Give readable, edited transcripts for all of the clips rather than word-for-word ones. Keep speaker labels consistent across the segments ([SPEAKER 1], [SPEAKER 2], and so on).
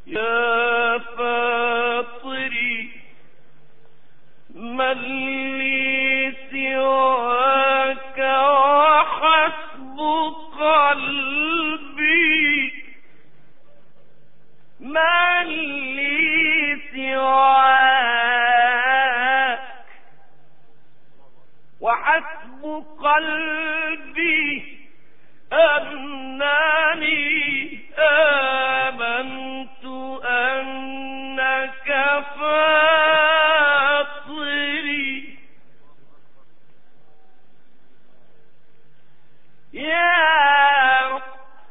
[SPEAKER 1] يا فاطري من لي سواك وحسب قلبي، من لي سواك وحسب قلبي، أنني آمنت أنك فاطري. يا رب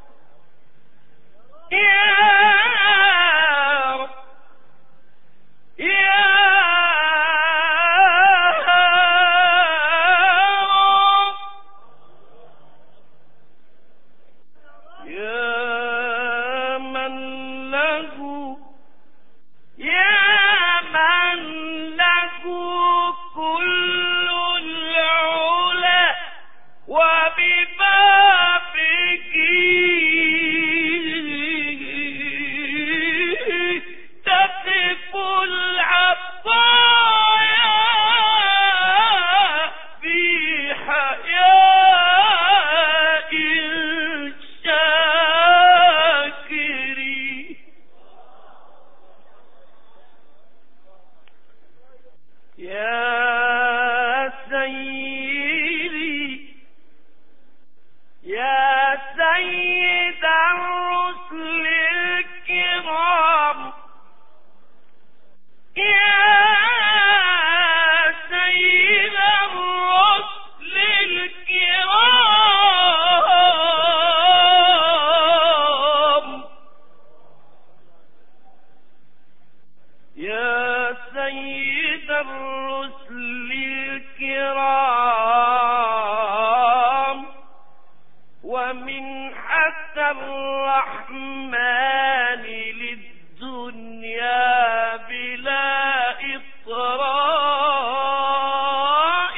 [SPEAKER 1] الرحمن للدنيا بلا إطراء،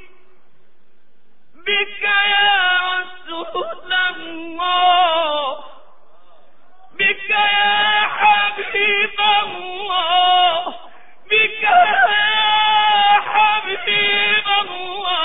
[SPEAKER 1] بك يا رسول الله، بك يا حبيب الله، بك يا حبيب الله.